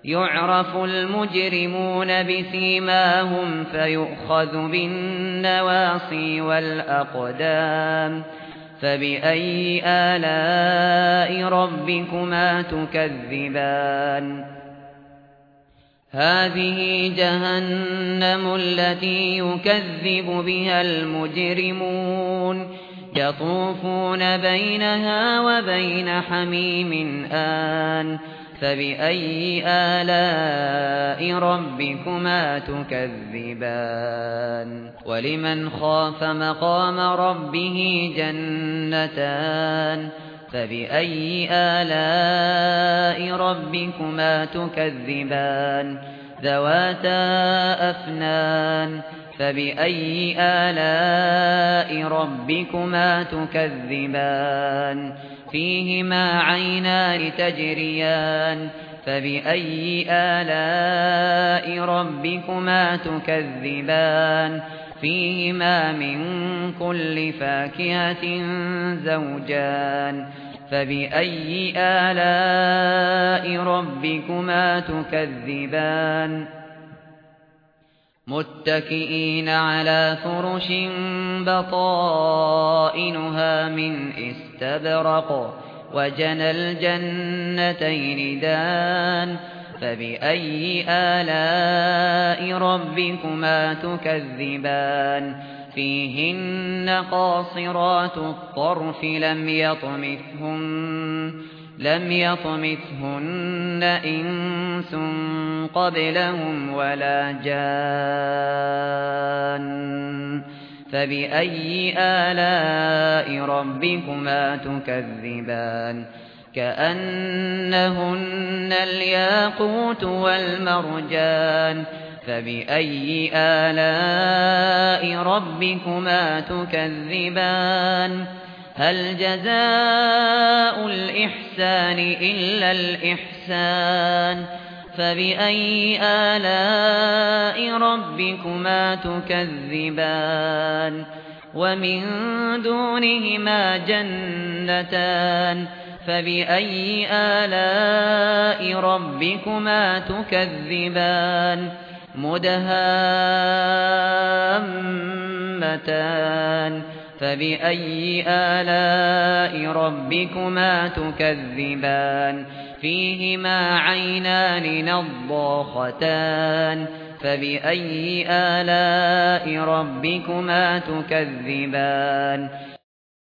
يعرف المجرمون بسيماهم فيؤخذ بالنواصي والأقدام فبأي آلاء ربكما تكذبان هذه جهنم التي يكذب بها المجرمون يطوفون بينها وبين حميم آن فبأي آلاء ربكما تكذبان ولمن خاف مقام ربه جنتان فبأي آلاء ربكما تكذبان ذواتا أفنان فبأي آلاء ربكما تكذبان فيهما عينان تجريان فبأي آلاء ربكما تكذبان فيهما من كل فاكهة زوجان فبأي آلاء ربكما تكذبان متكئين على فرش بطائنها من استبرق وجنى الجنتين دان فبأي آلاء ربكما تكذبان فيهن قاصرات الطرف لم يطمثهن إنس قبلهم ولا جان فبأي آلاء ربكما تكذبان كأنهن الياقوت والمرجان فبأي آلاء ربكما تكذبان هل جزاء الإحسان إلا الإحسان فبأي آلاء ربكما تكذبان ومن دونهما جنتان فبأي آلاء ربكما تكذبان مدهامتان فبأي آلاء ربكما تكذبان فيهما عينان نضاختان فبأي آلاء ربكما تكذبان